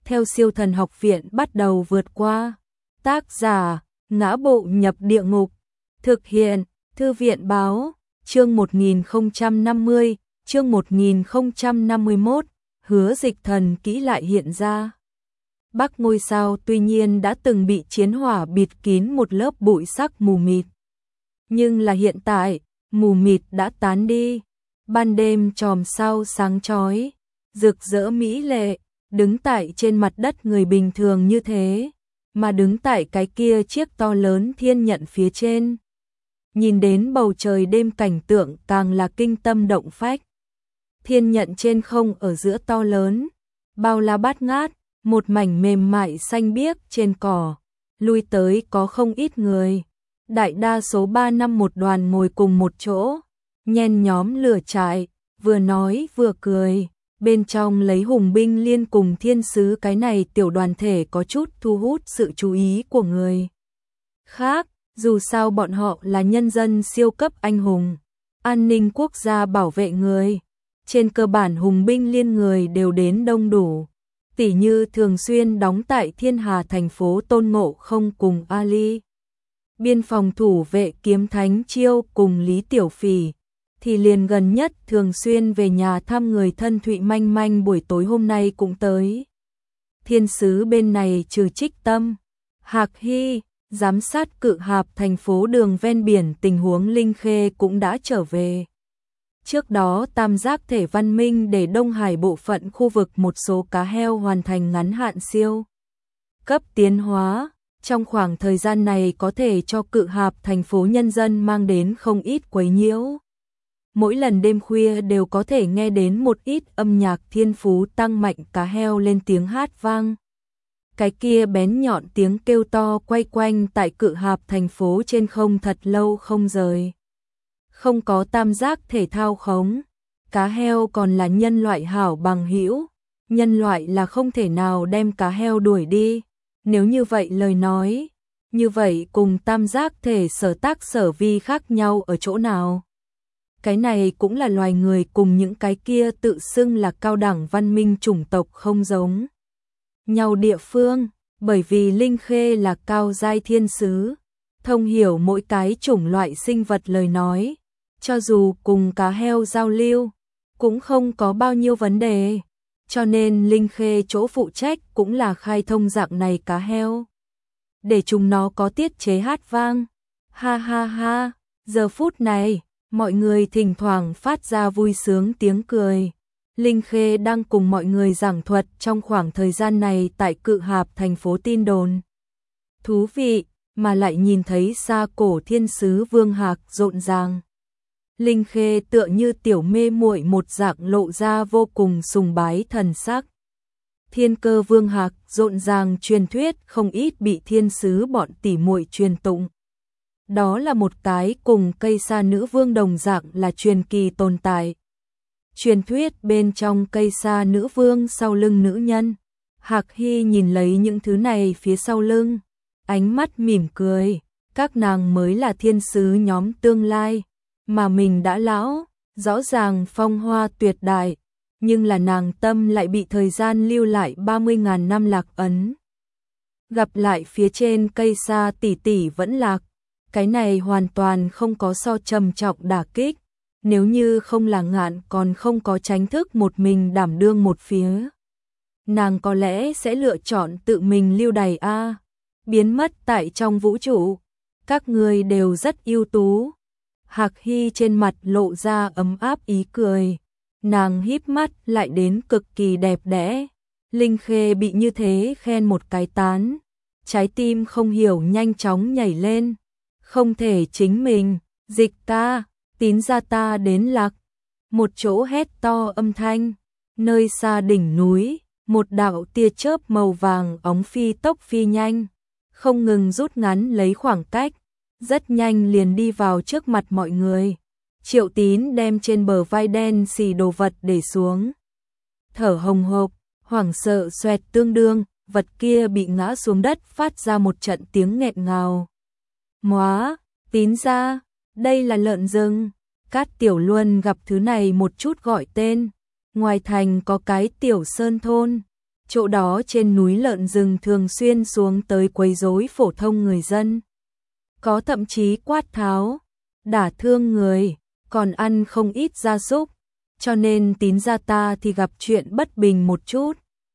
theo Siêu Thần Học Viện bắt đầu vượt qua. Tác giả: Ngã Bộ Nhập Địa Ngục. Thực hiện: Thư viện báo. Chương 1050, chương 1051, Hứa Dịch Thần kỹ lại hiện ra. Bắc ngôi sao tuy nhiên đã từng bị chiến hỏa bịt kín một lớp bụi sắc mù mịt. Nhưng là hiện tại, mù mịt đã tán đi. Ban đêm chòm sao sáng chói, rực rỡ mỹ lệ, đứng tại trên mặt đất người bình thường như thế, mà đứng tại cái kia chiếc to lớn thiên nhận phía trên. Nhìn đến bầu trời đêm cảnh tượng càng là kinh tâm động phách. Thiên nhận trên không ở giữa to lớn, bao la bát ngát, một mảnh mềm mại xanh biếc trên cỏ, lui tới có không ít người. Đại đa số 3 năm một đoàn ngồi cùng một chỗ, nhen nhóm lửa trại, vừa nói vừa cười. Bên trong lấy Hùng Binh Liên cùng Thiên Sứ cái này tiểu đoàn thể có chút thu hút sự chú ý của người khác, dù sao bọn họ là nhân dân siêu cấp anh hùng, an ninh quốc gia bảo vệ người. Trên cơ bản Hùng Binh Liên người đều đến đông đủ, tỉ như thường xuyên đóng tại Thiên Hà thành phố Tôn Ngộ Không cùng Ali, biên phòng thủ vệ Kiếm Thánh Chiêu cùng Lý Tiểu Phỉ, thì liền gần nhất thường xuyên về nhà thăm người thân Thụy Manh Manh buổi tối hôm nay cũng tới. Thiên Sứ bên này trừ Trích Tâm, Hạc Hy, giám sát Cự Hạp thành phố đường ven biển tình huống Linh Khê cũng đã trở về. Trước đó Tam Giác Thể Văn Minh để Đông Hải bộ phận khu vực một số cá heo hoàn thành ngắn hạn siêu cấp tiến hóa. Trong khoảng thời gian này có thể cho Cự Hạp thành phố nhân dân mang đến không ít quấy nhiễu. Mỗi lần đêm khuya đều có thể nghe đến một ít âm nhạc thiên phú tăng mạnh cá heo lên tiếng hát vang. Cái kia bén nhọn tiếng kêu to quay quanh tại Cự Hạp thành phố trên không thật lâu không rời. Không có tam giác thể thao khống, cá heo còn là nhân loại hảo bằng hữu, nhân loại là không thể nào đem cá heo đuổi đi. Nếu như vậy lời nói, như vậy cùng tam giác thể sở tác sở vi khác nhau ở chỗ nào? Cái này cũng là loài người cùng những cái kia tự xưng là cao đẳng văn minh chủng tộc không giống nhau địa phương, bởi vì Linh Khê là cao giai thiên sứ, thông hiểu mỗi cái chủng loại sinh vật lời nói, cho dù cùng cá heo giao lưu, cũng không có bao nhiêu vấn đề. Cho nên Linh Khê chỗ phụ trách cũng là khai thông dạng này cá heo, để chúng nó có tiết chế hát vang. Ha ha ha, giờ phút này, mọi người thỉnh thoảng phát ra vui sướng tiếng cười. Linh Khê đang cùng mọi người giảng thuật trong khoảng thời gian này tại Cự Hạp thành phố tin đồn. Thú vị, mà lại nhìn thấy xa cổ thiên sứ Vương Hạc rộn ràng. Linh Khê tựa như tiểu mê muội một dạng lộ ra vô cùng sùng bái thần sắc. Thiên Cơ Vương Hạc rộn ràng truyền thuyết không ít bị thiên sứ bọn tỉ muội truyền tụng. Đó là một cái cùng cây sa nữ vương đồng dạng là truyền kỳ tồn tại. Truyền thuyết bên trong cây sa nữ vương sau lưng nữ nhân. Hạc Hy nhìn lấy những thứ này phía sau lưng, ánh mắt mỉm cười, các nàng mới là thiên sứ nhóm tương lai. Mà mình đã lão, rõ ràng phong hoa tuyệt đại, nhưng là nàng tâm lại bị thời gian lưu lại 30.000 năm lạc ấn. Gặp lại phía trên cây sa tỷ tỷ vẫn lạc, cái này hoàn toàn không có so trầm trọng đả kích, nếu như không là Ngạn còn không có tránh thức một mình đảm đương một phía. Nàng có lẽ sẽ lựa chọn tự mình lưu đày biến mất tại trong vũ trụ. Các người đều rất ưu tú. Hạc Hy trên mặt lộ ra ấm áp ý cười, nàng híp mắt lại đến cực kỳ đẹp đẽ. Linh Khê bị như thế khen một cái tán, trái tim không hiểu nhanh chóng nhảy lên. Không thể chính mình, Dịch ca, Tín gia ta đến lạc. Một chỗ hét to âm thanh, nơi xa đỉnh núi, một đạo tia chớp màu vàng óng phi tốc phi nhanh, không ngừng rút ngắn lấy khoảng cách. Rất nhanh liền đi vào trước mặt mọi người. Triệu Tín đem trên bờ vai đen xì đồ vật để xuống. Thở hồng hộc, hoảng sợ xoẹt tương đương, vật kia bị ngã xuống đất phát ra một trận tiếng nghẹn ngào. Móa, Tín gia, đây là lợn rừng. Cát Tiểu Luân gặp thứ này một chút gọi tên. Ngoài thành có cái tiểu sơn thôn, chỗ đó trên núi lợn rừng thường xuyên xuống tới quấy rối phổ thông người dân. Có thậm chí quát tháo, đả thương người, còn ăn không ít gia súc, cho nên Tín gia ta thì gặp chuyện bất bình một chút.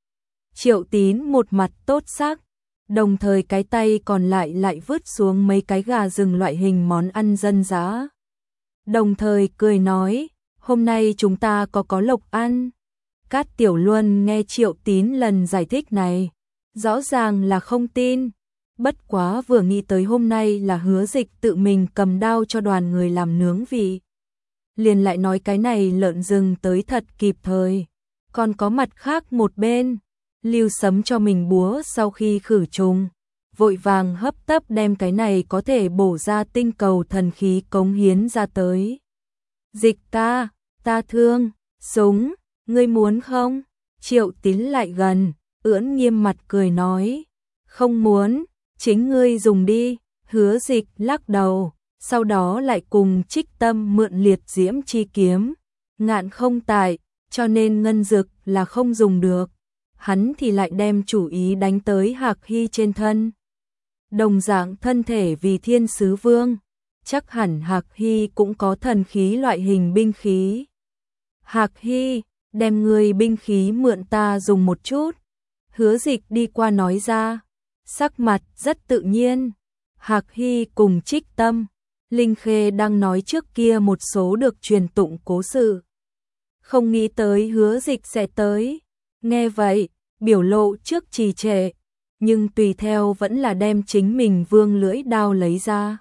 Triệu Tín một mặt tốt sắc, đồng thời cái tay còn lại vứt xuống mấy cái gà rừng loại hình món ăn dân dã. Đồng thời cười nói, hôm nay chúng ta có lộc ăn. Cát Tiểu Luân nghe Triệu Tín lần giải thích này, rõ ràng là không tin. Bất quá vừa nghĩ tới hôm nay là Hứa Dịch tự mình cầm đao cho đoàn người làm nướng vị. Liền lại nói cái này lợn rừng tới thật kịp thời. Còn có mặt khác một bên, Lưu Sấm cho mình búa sau khi khử trùng, vội vàng hấp tấp đem cái này có thể bổ ra tinh cầu thần khí cống hiến ra tới. Dịch ca, ta thương, súng, ngươi muốn không? Triệu Tín lại gần, ưỡn nghiêm mặt cười nói, không muốn, chính ngươi dùng đi. Hứa Dịch lắc đầu, sau đó lại cùng Trích Tâm mượn liệt diễm chi kiếm. Ngạn không tại, cho nên ngân dực là không dùng được. Hắn thì lại đem chủ ý đánh tới Hạc Hy trên thân. Đồng dạng thân thể vì thiên sứ vương, chắc hẳn Hạc Hy cũng có thần khí loại hình binh khí. Hạc Hy, đem người binh khí mượn ta dùng một chút. Hứa Dịch đi qua nói ra, sắc mặt rất tự nhiên. Hạc Hy cùng Trích Tâm, Linh Khê đang nói trước kia một số được truyền tụng cố sự. Không nghĩ tới Hứa Dịch sẽ tới. Nghe vậy, biểu lộ trước trì trệ, nhưng tùy theo vẫn là đem chính mình vương lưỡi đao lấy ra.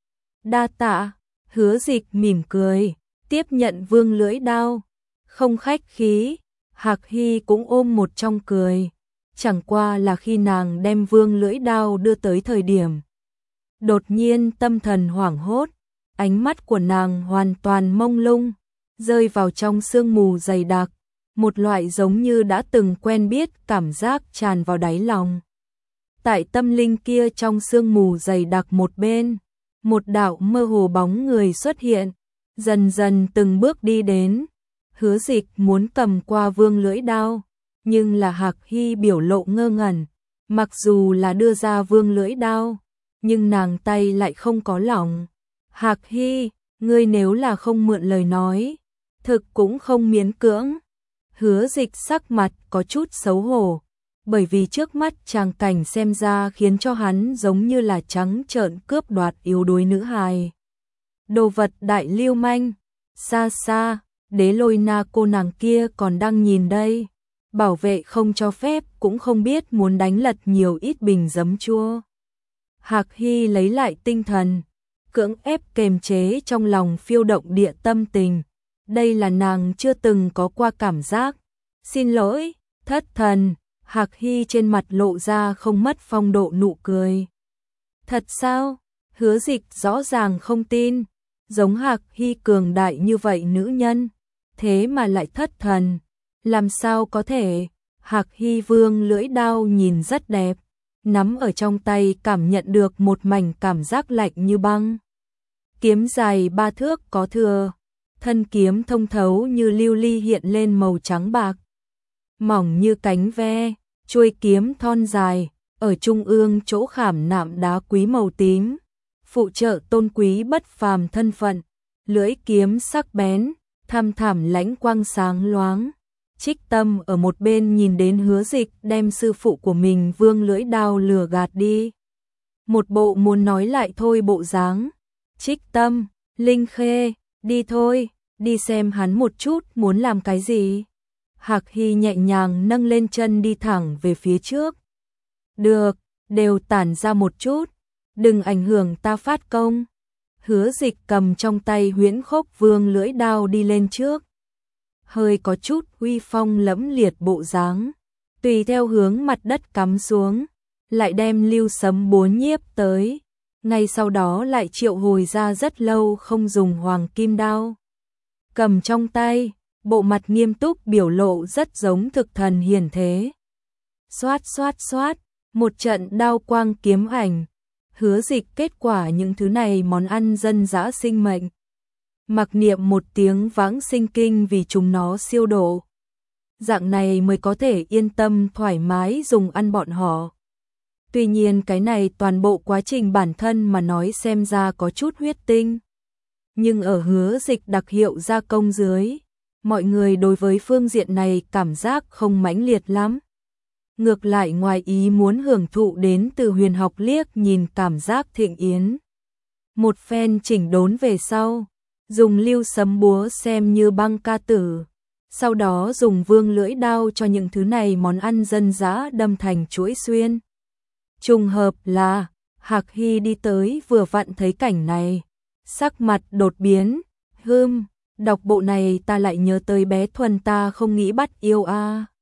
Đa tạ, Hứa Dịch mỉm cười, tiếp nhận vương lưỡi đao. Không khách khí, Hạc Hy cũng ôm một trong cười. Chẳng qua là khi nàng đem vương lưỡi đao đưa tới thời điểm. Đột nhiên tâm thần hoảng hốt, ánh mắt của nàng hoàn toàn mông lung, rơi vào trong sương mù dày đặc. Một loại giống như đã từng quen biết cảm giác tràn vào đáy lòng. Tại tâm linh kia trong sương mù dày đặc một bên, một đạo mơ hồ bóng người xuất hiện, dần dần từng bước đi đến. Hứa Dịch muốn cầm qua vương lưỡi đao, nhưng là Hạc Hy biểu lộ ngơ ngẩn, mặc dù là đưa ra vương lưỡi đao, nhưng nàng tay lại không có lỏng. Hạc Hy, ngươi nếu là không mượn lời nói, thực cũng không miễn cưỡng. Hứa Dịch sắc mặt có chút xấu hổ, bởi vì trước mắt tràng cảnh xem ra khiến cho hắn giống như là trắng trợn cướp đoạt yếu đuối nữ hài. Đồ vật đại lưu manh, xa xa, Đế Lôi Na cô nàng kia còn đang nhìn đây. Bảo vệ không cho phép cũng không biết muốn đánh lật nhiều ít bình giấm chua. Hạc Hy lấy lại tinh thần, cưỡng ép kềm chế trong lòng phiêu động địa tâm tình. Đây là nàng chưa từng có qua cảm giác. Xin lỗi, thất thần. Hạc Hy trên mặt lộ ra không mất phong độ nụ cười. Thật sao? Hứa Dịch rõ ràng không tin. Giống Hạc Hy cường đại như vậy nữ nhân, thế mà lại thất thần. Làm sao có thể? Hạc Hy vương lưỡi đao nhìn rất đẹp, nắm ở trong tay cảm nhận được một mảnh cảm giác lạnh như băng. Kiếm dài 3 thước có thừa, thân kiếm thông thấu như lưu ly hiện lên màu trắng bạc, mỏng như cánh ve, chuôi kiếm thon dài, ở trung ương chỗ khảm nạm đá quý màu tím, phụ trợ tôn quý bất phàm thân phận, lưỡi kiếm sắc bén, thăm thẳm lãnh quang sáng loáng. Trích Tâm ở một bên nhìn đến Hứa Dịch đem sư phụ của mình vương lưỡi đao lừa gạt đi. Một bộ muốn nói lại thôi bộ dáng. Trích Tâm, Linh Khê, đi thôi, đi xem hắn một chút muốn làm cái gì. Hạc Hy nhẹ nhàng nâng lên chân đi thẳng về phía trước. Được, đều tản ra một chút, đừng ảnh hưởng ta phát công. Hứa Dịch cầm trong tay Huyễn Khốc vương lưỡi đao đi lên trước. Hơi có chút uy phong lẫm liệt bộ dáng, tùy theo hướng mặt đất cắm xuống, lại đem Lưu Sấm búa nhiếp tới, ngay sau đó lại triệu hồi ra rất lâu không dùng hoàng kim đao. Cầm trong tay, bộ mặt nghiêm túc biểu lộ rất giống thực thần hiển thế. Xoát xoát xoát, một trận đao quang kiếm ảnh, Hứa Dịch kết quả những thứ này món ăn dân dã sinh mệnh. Mặc niệm một tiếng vãng sinh kinh vì chúng nó siêu độ. dạng này mới có thể yên tâm thoải mái dùng ăn bọn họ. Tuy nhiên cái này toàn bộ quá trình bản thân mà nói xem ra có chút huyết tinh. Nhưng ở Hứa Dịch đặc hiệu gia công dưới, mọi người đối với phương diện này cảm giác không mãnh liệt lắm. Ngược lại ngoài ý muốn hưởng thụ đến từ Huyền Học liếc nhìn cảm giác thịnh yến. Một phen chỉnh đốn về sau, dùng lưu sấm búa xem như băng ca tử. Sau đó dùng vương lưỡi đao cho những thứ này món ăn dân dã đâm thành chuỗi xuyên. Trùng hợp là, Hạc Hy đi tới vừa vặn thấy cảnh này. Sắc mặt đột biến, đọc bộ này ta lại nhớ tới bé Thuần ta không nghĩ bắt yêu a.